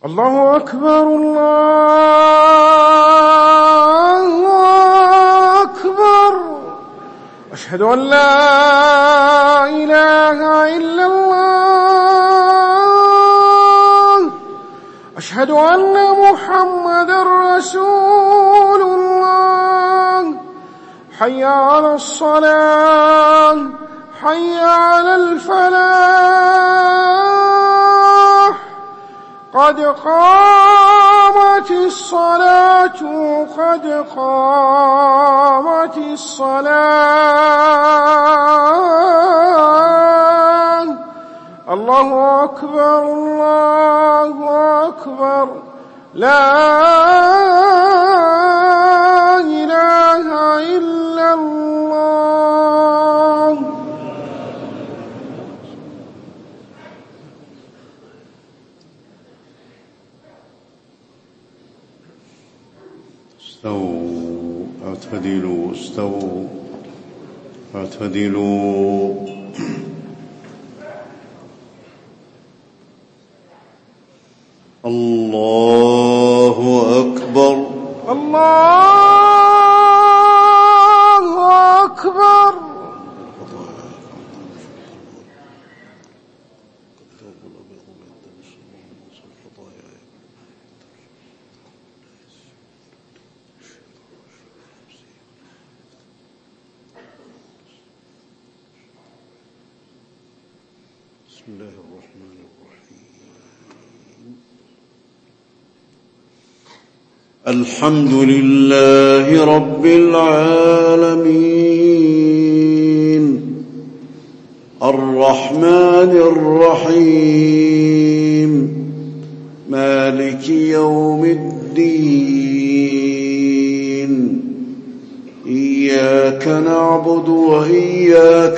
الله أكبر الله أكبر. أشهد أن لا إله إلا الله. أشهد أن محمدًا رسول الله. حي على الصلاة، حي على الفلاح، قد قامت الصلاة، قد قامت الصلاة. الله أكبر الله أكبر. لا إله إلا الله. استووا اعتدلوا، استووا اعتدلوا. الله أكبر الله أكبر. بسم الله الرحمن الرحيم. الحمد لله رب العالمين، الرحمن الرحيم، مالك يوم الدين. إياك نعبد وإياك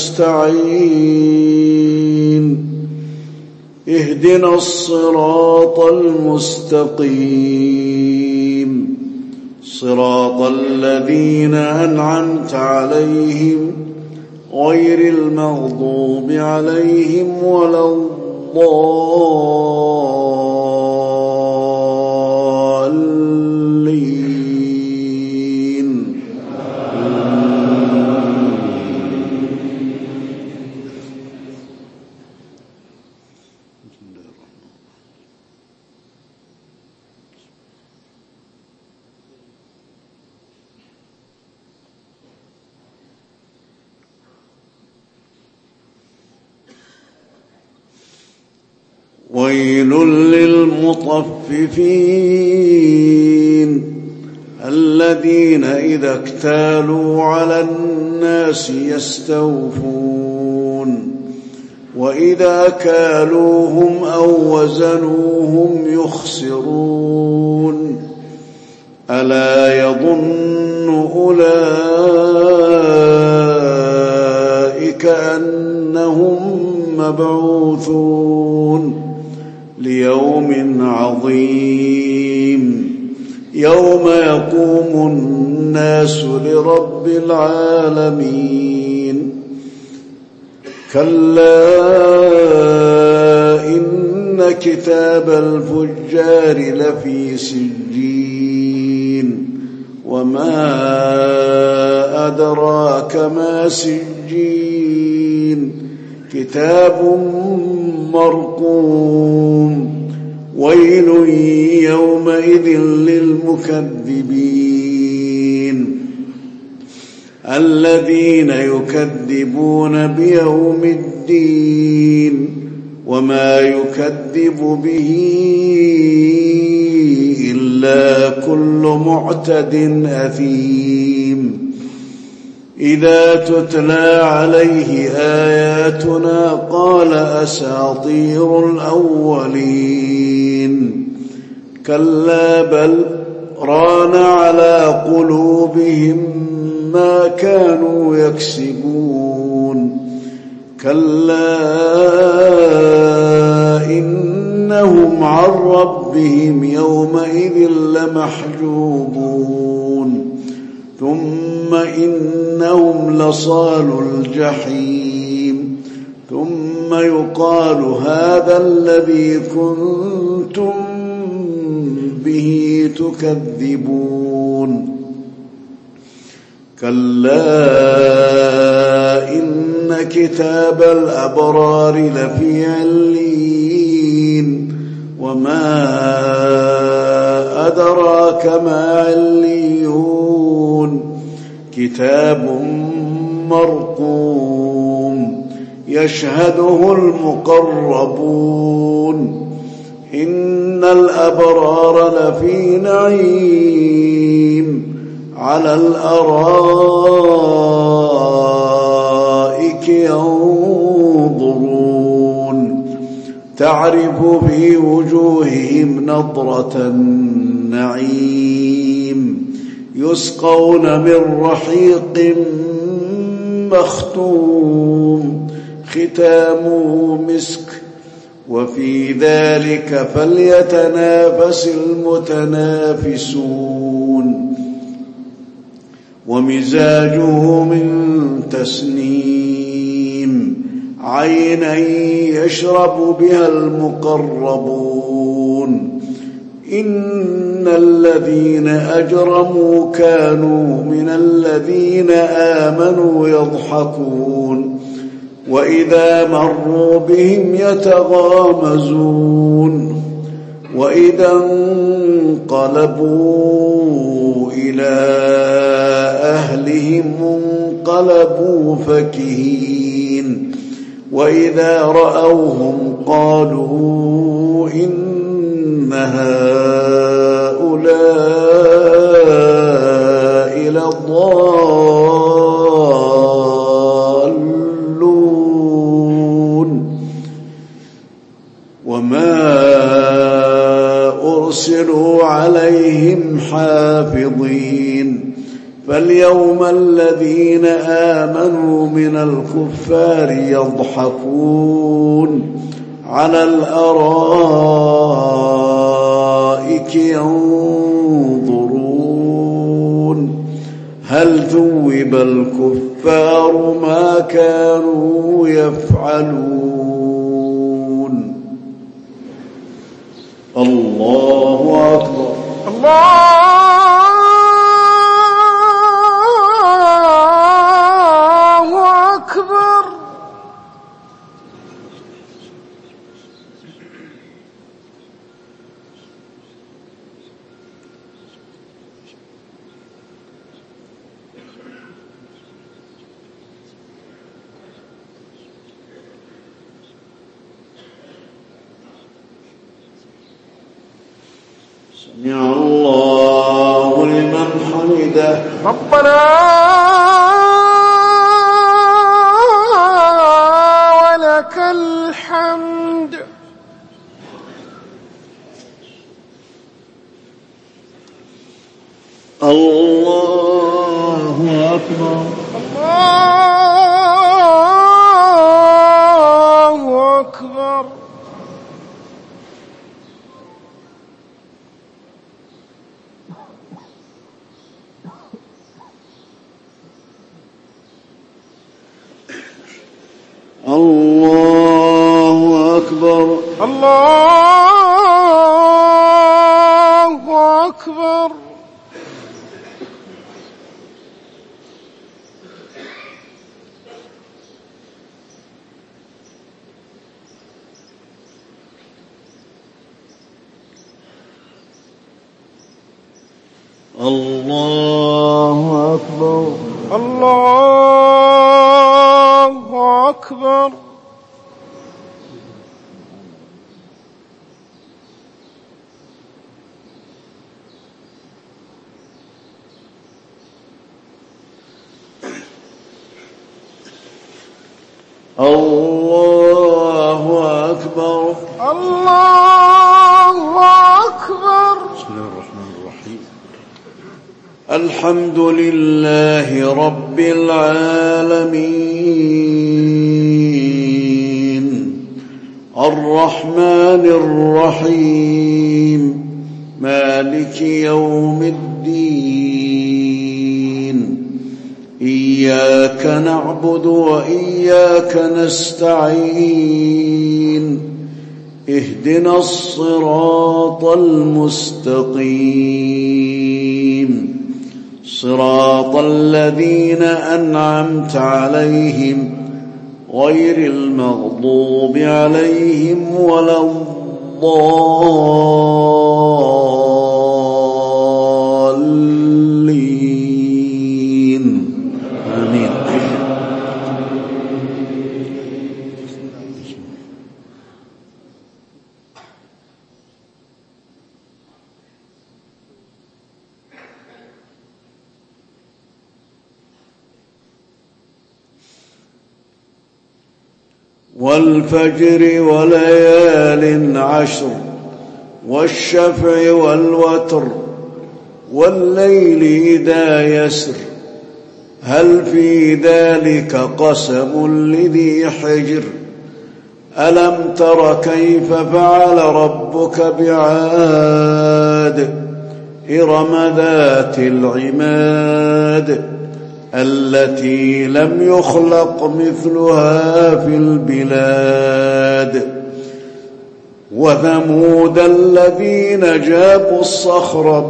نستعين. اهدنا الصراط المستقيم، صراط الذين أنعمت عليهم غير المغضوب عليهم ولا الضالين. ويل للمطففين الذين إذا اكتالوا على الناس يستوفون وإذا كالوهم أو وزنوهم يخسرون. ألا يظن أولئك أنهم مبعوثون ليوم عظيم، يوم يقوم الناس لرب العالمين. كلا إن كتاب الفجار لفي سجين، وما أدراك ما سجين، كتاب مرقوم. ويل يومئذ للمكذبين الذين يكذبون بيوم الدين، وما يكذب به إلا كل معتد أثيم. إذا تتلى عليه آياتنا قال أساطير الأولين. كلا بل ران على قلوبهم ما كانوا يكسبون. كلا إنهم عن ربهم يومئذ لمحجوبون. ثم إنهم لصالوا الجحيم. ثم يقال هذا الذي كنتم تكذبون كلا إن كتاب الأبرار لفي عليين وما أدراك ما عليون كتاب مرقوم يشهده المقربون إن الأبرار لفي نعيم على الأرائك ينظرون تعرف في وجوههم نضرة النعيم يسقون من رحيق مختوم ختامه مسك وفي ذلك فليتنافس المتنافسون ومزاجه من تسنيم عينا يشرب بها المقربون إن الذين أجرموا كانوا من الذين آمنوا يضحكون وإذا مروا بهم يتغامزون وإذا انقلبوا إلى أهلهم انقلبوا فكهين وإذا رأوهم قالوا إن هؤلاء لضالون وما أرسلوا عليهم حافظين فاليوم الذين آمنوا من الكفار يضحكون على الأرائك ينظرون هل ثوب الكفار ما كانوا يفعلون الله أكبر الله أكبر سمع الله لمن حمده ربنا ولك الحمد الله أكبر الله أكبر الله أكبر الله أكبر الله أكبر الله أكبر الله أكبر الله أكبر بسم الله الرحمن الرحيم الحمد لله رب العالمين الرحمن الرحيم مالك يوم الدين إياك نعبد وإياك نستعين اهدنا الصراط المستقيم صراط الذين أنعمت عليهم غير المغضوب عليهم ولا الضالين آمين. والفجر وليال عشر والشفع والوتر والليل إذا يسر هل في ذلك قسم لذي حجر ألم تر كيف فعل ربك بعاد إرم ذات العماد التي لم يخلق مثلها في البلاد وثمود الذين جابوا الصخر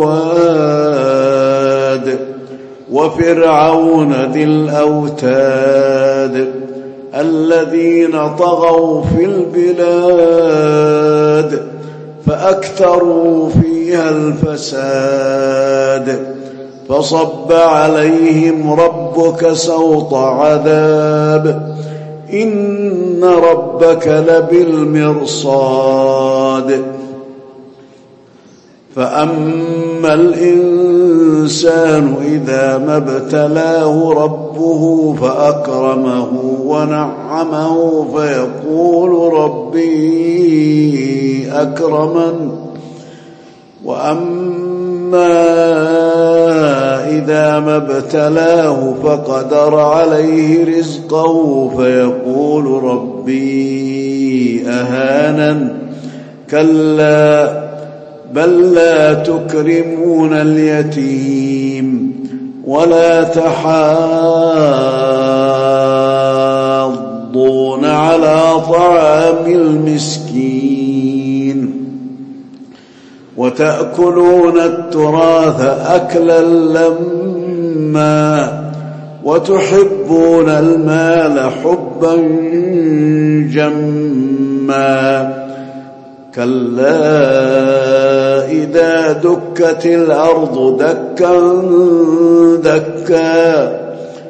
بالواد وفرعون ذي الأوتاد الذين طغوا في البلاد فأكثروا فيها الفساد فصب عليهم ربك سوط عذاب إن ربك لبالمرصاد فأما الإنسان إذا ما ابتلاه ربه فأكرمه ونعمه فيقول ربي أكرمن وأما إذا ما ابتلاه فقدر عليه رزقه فيقول ربي أهانن كلا بل لا تكرمون اليتيم ولا تحاضون على طعام المسكين وتأكلون التراث أكلا لما وتحبون المال حبا جما كلا إذا دكت الأرض دكا دكا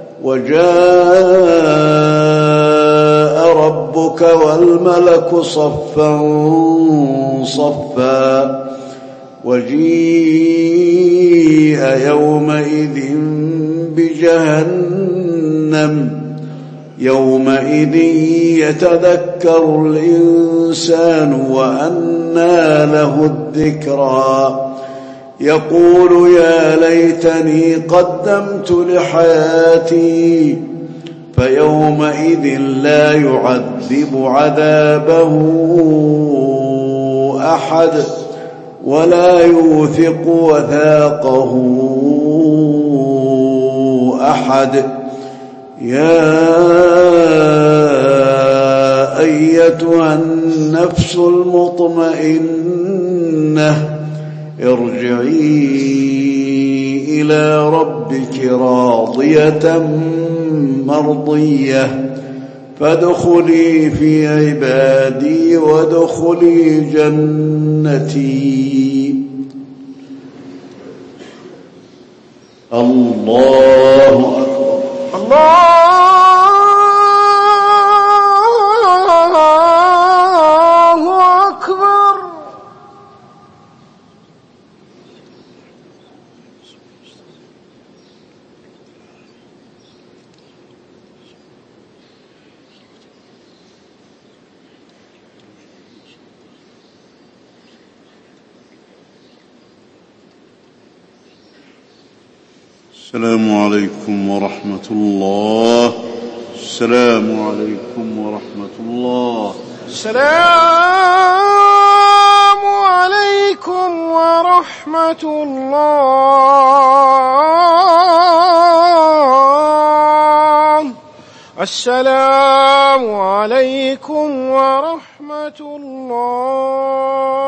وجاء ربك والملك صفا صفا وجيء يومئذ بجهنم يومئذ يتذكر الإنسان وأنى له الذكرى يقول يا ليتني قدمت لحياتي فيومئذ لا يعذب عذابه أحد ولا يوثق وثاقه أحد يا أيتها النفس المطمئنة ارجعي إلى ربك راضية مرضية فادخلي في عبادي وادخلي جنتي. الله أكبر. الله أكبر. السلام عليكم ورحمة الله. السلام عليكم ورحمة الله. السلام عليكم ورحمة الله. السلام عليكم ورحمة ورحمة الله.